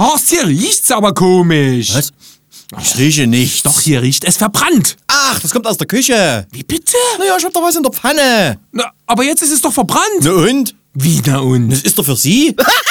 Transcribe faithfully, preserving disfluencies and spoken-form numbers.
Horst, hier riecht's aber komisch. Was? Ich rieche nicht. Doch, hier riecht es verbrannt. Ach, das kommt aus der Küche. Wie bitte? Naja, ich hab doch was in der Pfanne. Na, aber jetzt ist es doch verbrannt. Na und? Wie, na und? Das ist doch für Sie.